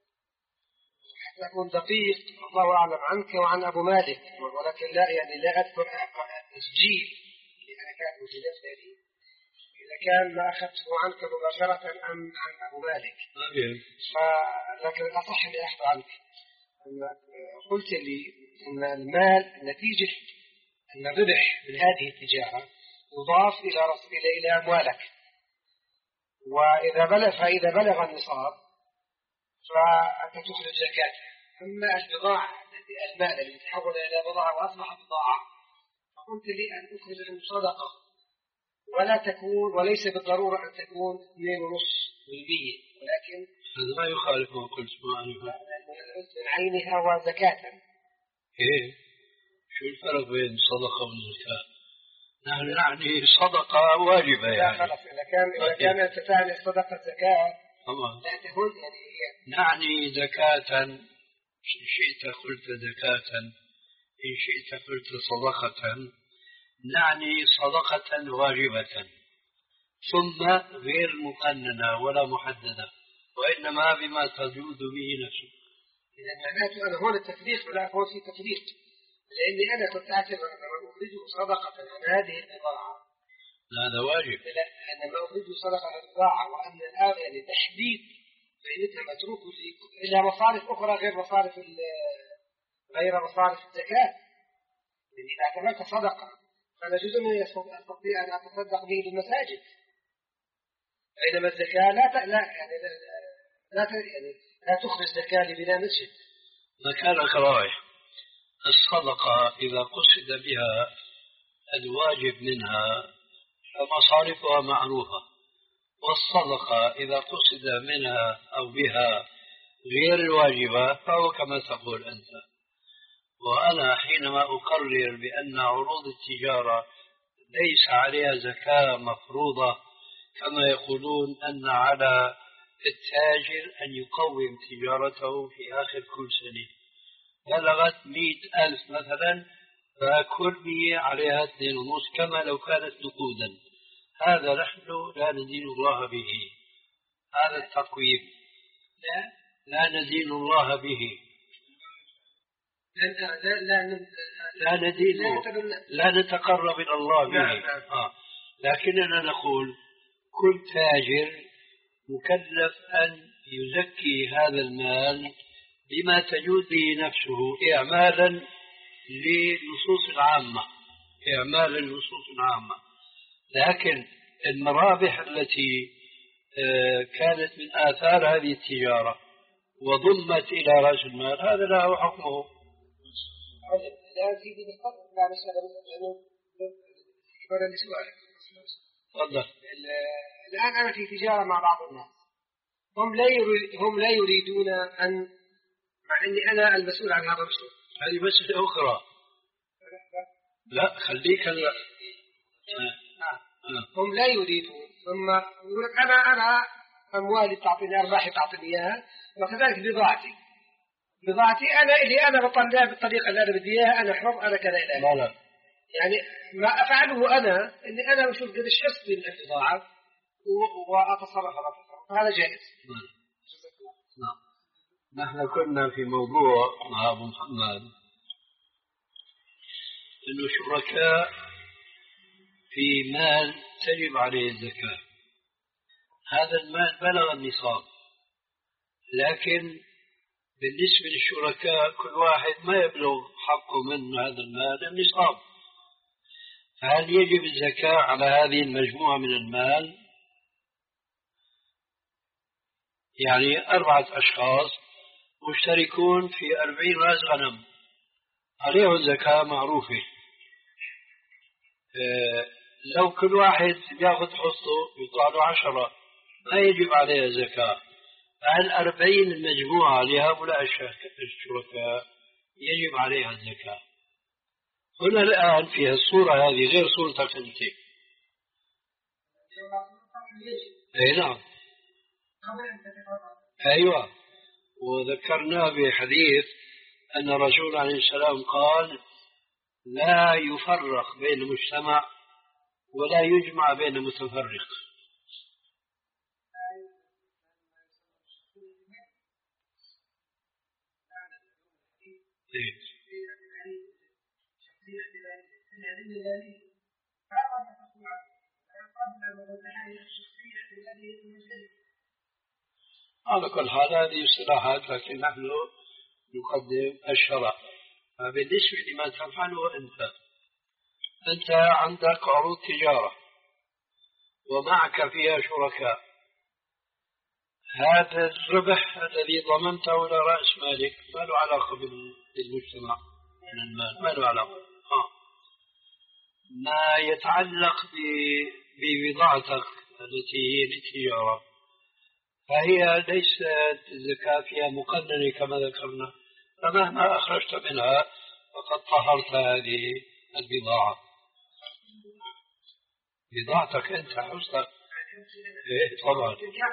يكون دقيق الله أعلم عنك وعن أبو مالك، ولكن لا يعني لا أذكر تسجيل لأنا كان وجدت هذه إذا كان ما أخذته عنك مباشرة أم عن أبو مالك. لكن الأصح أني أخذ عنك. قلت لي أن المال نتيجة أن الربح من هذه التجارة يضاف إلى إلى إلى أموالك، وإذا بلغ فإذا بلغ النصاب فأنت تخرج زكاة. أما البضاعة المال الذي تحول إلى بضاعة وأصبح بضاعة فقلت لي أن أخرج من صدقة ولا تكون وليس بالضرورة أن تكون اثنين ونص بالمية، ولكن هذا ما يخالف ما قلت معي من عينها وزكاة. إيه شو الفرق بين صدقة وزكاة؟ نحن نعني صدقة واجبة يعني. خلاص إذا كان إذا كان أنت تعني صدقة زكاة طبعا لا تكون يعني هي نعني زكاة. إن شئت قلت زكاة، إن شئت قلت صدقة. نعني صدقة واجبة ثم غير مقننة ولا محددة، وإنما بما تجود به نفسه. إذا معناته أنا هون التفريق ولا هون في تفريق، لأني أنا كنت أعتبر أن ما أخرجه صدقة عن هذه البضاعة هذا واجب. لا أنا ما أخرجه صدقة عن البضاعة، وأن الآن يعني تحديد قيمتها متروك إلى مصارف أخرى غير مصارف غير مصارف الزكاة. يعني إذا اعتبرت صدقة فلا جزء من أستطيع أن أتصدق به للمساجد، بينما الزكاة لا ت... لا يعني لا لا, ت... يعني لا تخرج زكاة لبناء مسجد. ذكرك رايح الصدقة إذا قصد بها الواجب منها فمصارفها معروفة، والصدقة إذا قصد منها أو بها غير الواجبة فهو كما تقول أنت. وأنا حينما أقرر بأن عروض التجارة ليس عليها زكاة مفروضة كما يقولون أن على التاجر أن يقوم تجارته في آخر كل سنة بلغت مئة ألف مثلا فكل مية عليها اثنين ونص كما لو كانت نقودا، هذا نحن لا ندين الله به، هذا التقويم لا, لا ندين الله به، لا لا لا ندين لا نتقرب إلى الله به. آه. لكننا نقول كل تاجر مكلف أن يزكي هذا المال بما تجود به نفسه إعمالا للنصوص العامة، إعمالا للنصوص العامة. لكن المرابح التي كانت من آثار هذه التجارة وضمت إلى رأس المال هذا له حكمه. لا سيدي بالقدر لا تفضل. الآن أنا في تجارة مع بعض الناس، هم لا يريد هم لا يريدون أن، مع أني أنا المسؤول عن هذا المشروع. هذه مسألة أخرى. لا خليك هلا. هم لا يريدون، ثم يقول لك أنا أنا أموالي تعطيني أرباحي تعطيني إياها، وكذلك بضاعتي بضاعتي أنا اللي أنا بطلعها بالطريقة اللي أنا بدي إياها، أنا حر أنا كذا إلى لا لا يعني ما أفعله أنا إني أنا بشوف قديش حصتي من البضاعة وأتصرف هذا جائز. نعم. نحن كنا في موضوع مع أبو محمد إنه شركاء في مال تجب عليه الزكاة، هذا المال بلغ النصاب، لكن بالنسبة للشركاء كل واحد ما يبلغ حقه من هذا المال النصاب، فهل يجب الزكاة على هذه المجموعة من المال؟ يعني أربعة أشخاص مشتركون في أربعين رأس غنم عليهم زكاة معروفة، اه لو كل واحد يأخذ حصته يطلع له عشرة ما يجب عليها زكاة، فهل أربعين المجموعة لهؤلاء الشركاء يجب عليها الزكاة؟ هنا الآن في الصورة هذه غير صورتك أنت. أي نعم. أيوة. وذكرنا بحديث أن الرسول عليه السلام قال لا يفرق بين مجتمع ولا يجمع بين متفرق. إيه. على كل حال هذه اصطلاحات، لكن نحن نقدم الشرع. فبالنسبة لما تفعله أنت أنت عندك عروض تجارة ومعك فيها شركاء، هذا الربح الذي ضمنته لرأس مالك ما له علاقة بالمجتمع من المال، ما له علاقة. آه. ما يتعلق ببضاعتك التي هي للتجارة فهي ليست الزكاة فيها مقننة كما ذكرنا، فمهما أخرجت منها فقد طهرت هذه البضاعة. بضاعتك أنت حصتك. إيه طبعا.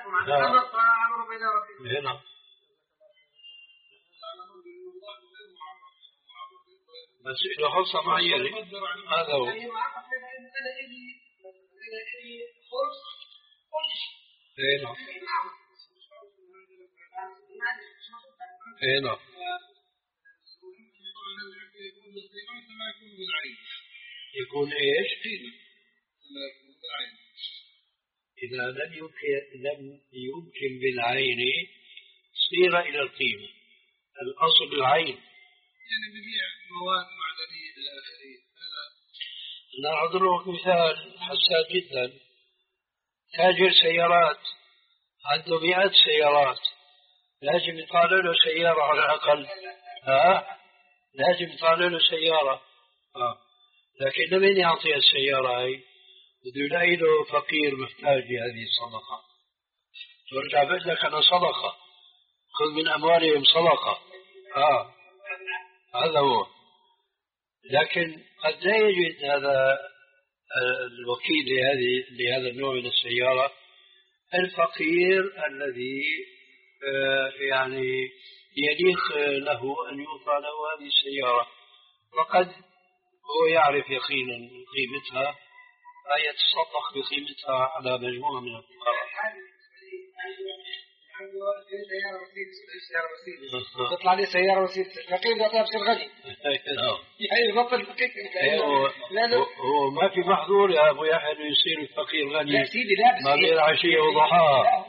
هنا بس إذا حصة معينة هذا هو. هنا هنا يكون إيش؟ إذا لم يمكن لم يمكن بالعين صير إلى القيمة، الأصل العين. يعني ببيع مواد معدنية إلى آخره. أنا أضربك مثال حساس جدا. تاجر سيارات عنده مئات سيارات، لازم يطالع له سيارة على الأقل. ها؟ لازم يطالع له سيارة. ها. لكن لمن يعطي السيارة هاي؟ بده يلاقي له فقير محتاج لهذه الصدقة، ترجع بقول لك أنا صدقة، خذ من أموالهم صدقة. ها. هذا هو. لكن قد لا يجد هذا الوكيل لهذه لهذا النوع من السيارة الفقير الذي يعني يليق له أن يعطى له هذه السيارة، وقد هو يعرف يقينا قيمتها فيتصدق بقيمتها على مجموعة من الفقراء. تطلع لي سيارة وسيلة فقير ده طيب سير غني يعني يبطل الفقير. هو ما في محظور يا أبو يحيى إنه يصير الفقير غني. لا سيدي لا بس ما بين عشية وضحاها.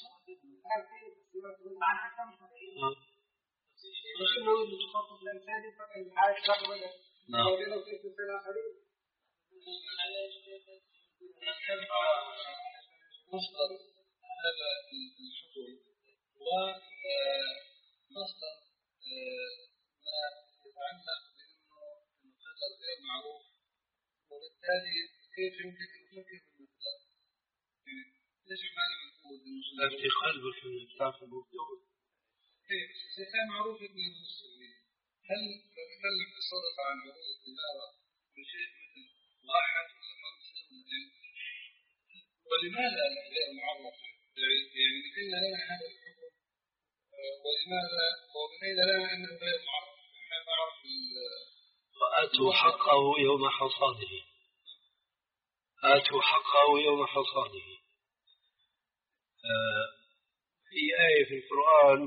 مصدر هذا الحكم ومصدر ما يتعلق بأنه القدر غير معروف، وبالتالي كيف يمكن أن نفكر بالمقدار؟ ليش ما نقول لا في قلبك من الكتاب المكتوب؟ كيف؟ إذا كان معروف ابن المسلمين، هل لو نتكلم بالصدقة عن عروض التجارة بشيء مثل واحد ولا خمسة ولا ولماذا غير معرف؟ يعني مثل لنا هذا الحكم ولماذا وبين لنا أنه غير معرف؟ نحن نعرف وآتوا حقه يوم حصاده. آتوا حقه يوم حصاده. آه في آية في القرآن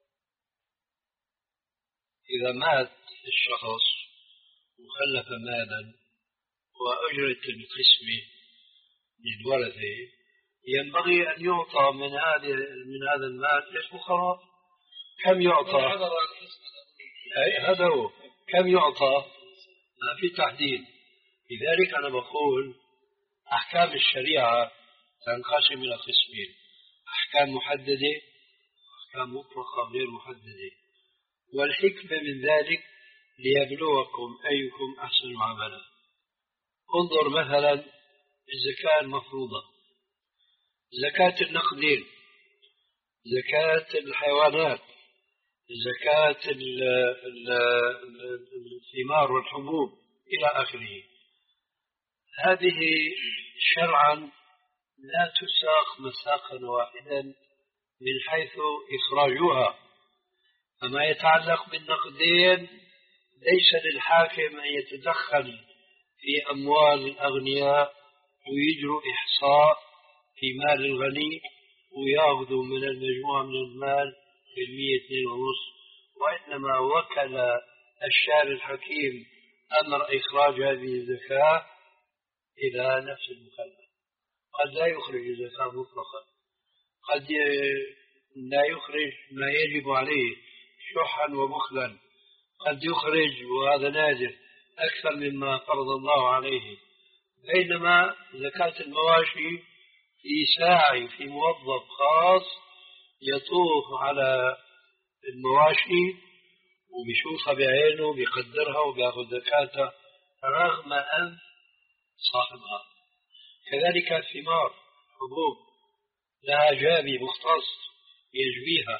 إذا مات الشخص وخلف مالا وأجرت القسمة للورثة ينبغي أن يعطى من هذه من هذا المال للفقراء. كم يعطى؟ هذا هو كم يعطى؟ ما في تحديد. لذلك أنا بقول أحكام الشريعة تنقسم إلى قسمين: أحكام محددة وأحكام مطلقة غير محددة، والحكمة من ذلك ليبلوكم أيكم أحسن عملا. انظر مثلا الزكاة المفروضة، زكاة النقدين، زكاة الحيوانات، زكاة الثمار والحبوب إلى آخره. هذه شرعا لا تساق مساقا واحدا من حيث إخراجها. فما يتعلق بالنقدين ليس للحاكم أن يتدخل في أموال الأغنياء ويجروا إحصاء في مال الغني ويأخذوا من المجموعة من المال في المية اثنين ونص، وإنما وكل الشارع الحكيم أمر إخراج هذه الزكاة إلى نفس المكلف. قد لا يخرج الزكاة مطلقا، قد لا يخرج ما يجب عليه شحا وبخلا، قد يخرج وهذا نادر أكثر مما فرض الله عليه. بينما زكاة المواشي في ساعي في موظف خاص يطوف على المواشي وبيشوفها بعينه بيقدرها وبياخذ زكاتها رغم أنف صاحبها. كذلك الثمار حبوب لها جابي مختص يجبيها.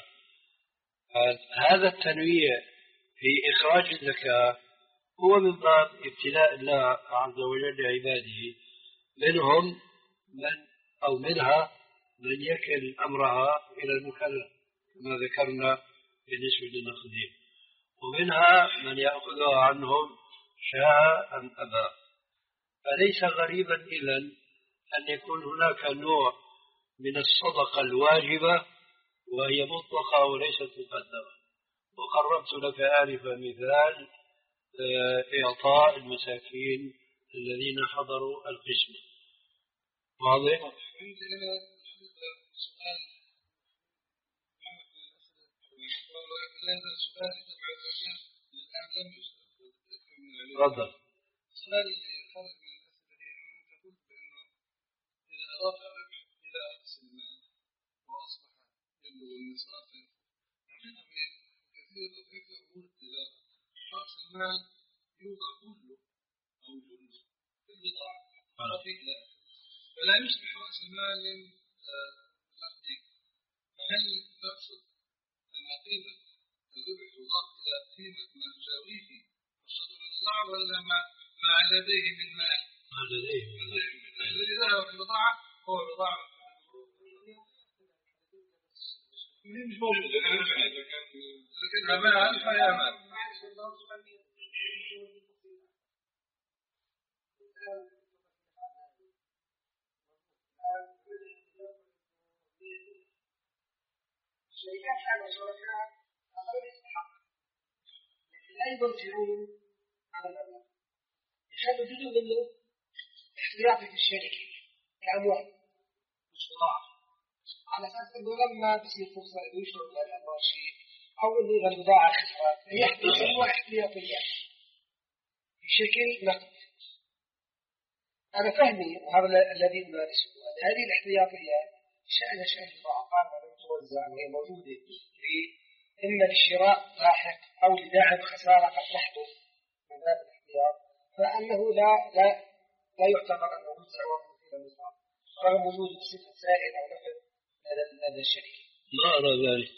هذا التنويع في إخراج الزكاة هو من باب ابتلاء الله عز وجل لعباده، منهم من أو منها من يكل أمرها إلى المكلف كما ذكرنا بالنسبة للنقدين، ومنها من يأخذها عنهم شاء أم أبى. فليس غريبا إذن أن يكون هناك نوع من الصدقة الواجبة وهي مطلقة وليست مقدمة. وقربت لك آنفا مثال إعطاء المساكين الذين حضروا القسمة. واضح؟ عندي أنا سؤال ولكن هذا السؤال تبع الزكاة الآن لم يستفد من تفضل. السؤال اللي خرج من الأسئلة هي تقول بأنه إذا أضاف الربح إلى رأس المال وأصبح يبلغ النصاب حقيقة كثير كثير أمور إذا رأس المال يوضع كله أو جزء في البضاعة فلا يصبح رأس المال نقدي. هل نقصد أن قيمة الربح يضاف إلى قيمة ما تساويه الصدر من الله ولا ما ما لديه من مال؟ ما لديه من مال. الذي ذهب في البضاعة هو بضاعة مش موجود. لكن مال فيا مال. الشركات على شركاء أقل يستحق لكن لا يبرجعون على المبلغ يخلوا جزء منه احتياطي في الشركة كأموال مش بضاعة على أساس إنه لما بصير فرصة إنه يشرب الأموال شيء أو إنه إذا البضاعة خسرت يحتاجوا احتياطية في شكل نقد. أنا فهمي وهذا الذي أمارسه أن هذه الاحتياطيات شأن شأن الضعفاء ولم توزع وهي موجودة في إما للشراء لاحق أو لدعم خسارة قد تحدث من باب الاحتياط فأنه لا لا لا يعتبر أنه وزع وقت إلى النظام رغم وجود صفة سائل أو نقد لدى الشركة. ما أرى ذلك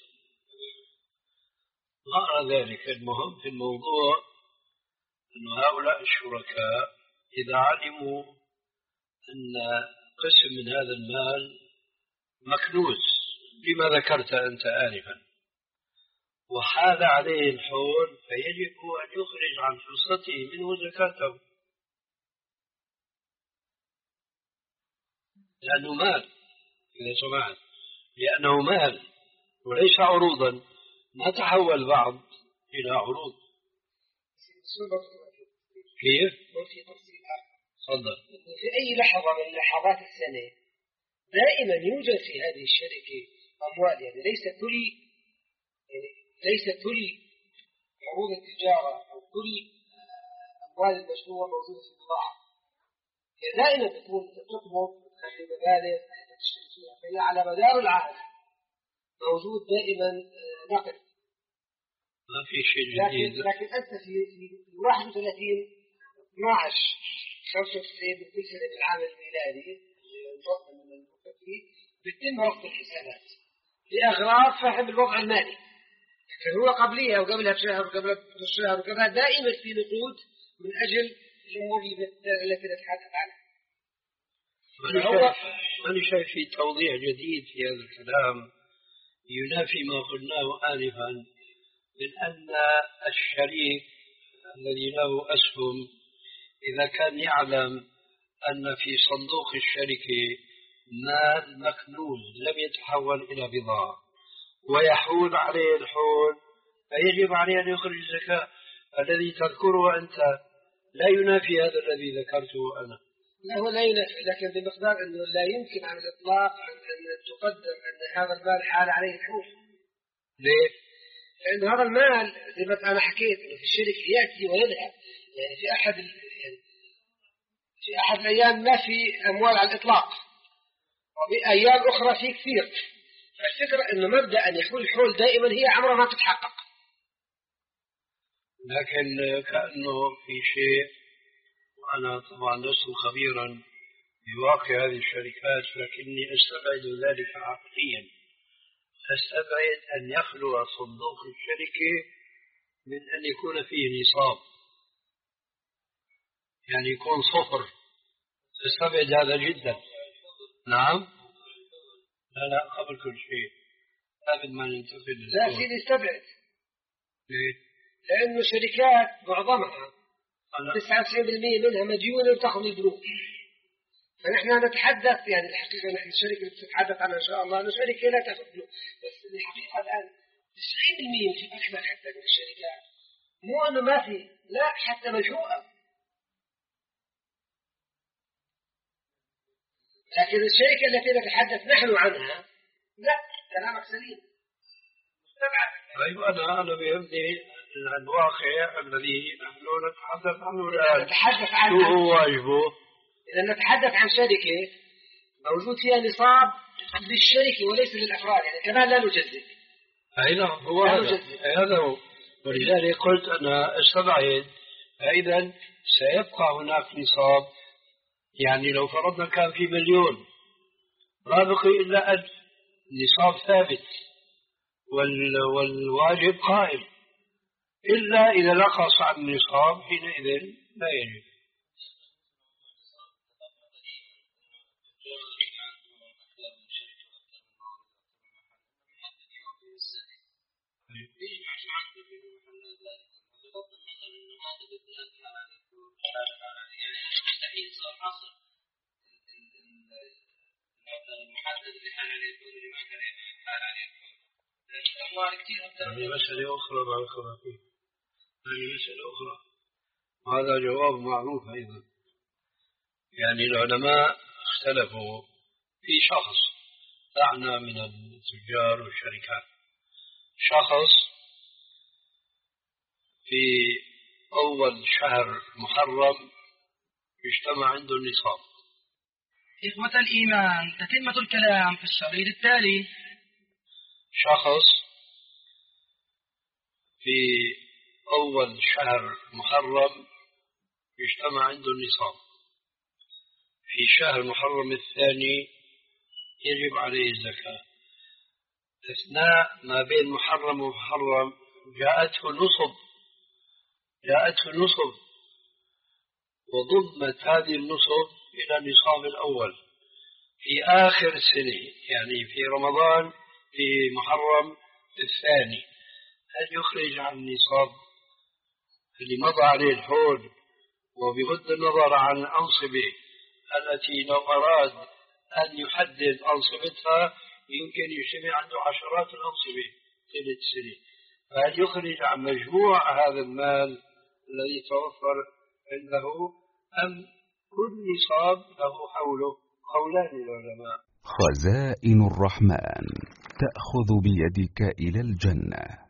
ما أرى ذلك. المهم في الموضوع أن هؤلاء الشركاء إذا علموا أن قسم من هذا المال مكنوز لما ذكرت أنت آنفا وحال عليه الحول فيجب أن يخرج عن حصته منه زكاته لأنه مال. إذا سمعت لأنه مال وليس عروضا ما تحول بعض إلى عروض. كيف؟ تفضل. في أي لحظة من لحظات السنة دائما يوجد في هذه الشركة أموال يعني ليس كل يعني ليس كل عروض التجارة أو كل أموال المشروع موجودة في البضاعة. يعني دائما تكون تطلب تخلي مبالغ تشتريها فهي على مدار العام موجود دائما نقد. ما في شيء جديد. لكن, لكن أنت في في واحد وثلاثين اثناشر خمسة وتسعين من كل سنة في العام الميلادي بتتم وقت الحسابات لأغراض فهم الوضع المالي فهو قبليها وقبلها بشهر وقبلها بشهر وقبلها دائما في نقود من أجل الأمور التي نتحدث عنها. أنا شايف في توضيح جديد في هذا الكلام ينافي ما قلناه آنفا من أن الشريك الذي له أسهم إذا كان يعلم أن في صندوق الشركة مال مكنوز لم يتحول إلى بضاعة ويحول عليه الحول فيجب عليه أن يخرج الزكاة. الذي تذكره أنت لا ينافي هذا الذي ذكرته أنا. لا هو لا ينافي لكن بمقدار أنه لا يمكن على الإطلاق أن تقدر أن هذا المال حال عليه الحول. ليه؟ لأن هذا المال زي ما أنا حكيت في الشركة يأتي ويذهب يعني في أحد يعني في أحد الأيام ما في أموال على الإطلاق وفي أيام أخرى في كثير. فالفكرة أنه مبدأ أن يحول الحول دائما هي عمرها ما تتحقق. لكن كأنه في شيء وأنا طبعا لست خبيرا بواقع هذه الشركات لكني أستبعد ذلك عقليا. أستبعد أن يخلو صندوق الشركة من أن يكون فيه نصاب يعني يكون صفر. أستبعد هذا جدا. نعم لا لا قبل كل شيء قبل ما ننتقل لا سيدي استبعد. ليه؟ لأنه شركات معظمها تسعة وتسعين بالمئة منها مديونة وتأخذ البنوك. فنحن نتحدث يعني الحقيقة نحن الشركة اللي بتتحدث عنها إن شاء الله أنه شركة لا تأخذ بنوك بس الحقيقة الآن تسعين بالمئة في أكثر حتى من الشركات مو أنه ما في لا حتى ملحوقة. لكن الشركة التي نتحدث نحن عنها لا كلامك سليم مستبعد. طيب أنا أنا بيهمني الواقع الذي نحن نتحدث عنه الآن نتحدث عن شو هو واجبه؟ إذا نتحدث عن شركة موجود فيها نصاب للشركة وليس للأفراد، يعني كمان لا نجزئ. أي نعم، هو هذا هذا هو. ولذلك قلت أنا استبعد، فإذا سيبقى هناك نصاب. يعني لو فرضنا كان في مليون ما بقي إلا ألف، نصاب ثابت وال والواجب قائم، إلا إذا نقص عن النصاب حينئذ لا يجب. هذه مسألة أخرى مع الخرافين، هذه مسألة أخرى، وهذا جواب معروف أيضا. يعني العلماء اختلفوا في شخص دعنا من التجار والشركات، شخص في أول شهر محرم يجتمع عنده النصاب. إخوة الإيمان، تتمة الكلام في الشريط التالي. شخص في أول شهر محرم يجتمع عنده النصاب، في شهر محرم الثاني يجب عليه الزكاة. أثناء ما بين محرم ومحرم جاءته نصب جاءته نصب وضمت هذه النصب إلى النصاب الأول في آخر السنة، يعني في رمضان في محرم الثاني. هل يخرج عن النصاب اللي مضى عليه الحول، وبغض النظر عن الأنصبة التي لو أراد أن يحدد أنصبتها يمكن يجتمع عنده عشرات الأنصبة طيلة السنة، فهل يخرج عن مجموع هذا المال الذي توفر عنده أم كل نصاب له حوله؟ قولان للعلماء. خزائن الرحمن تأخذ بيدك إلى الجنة.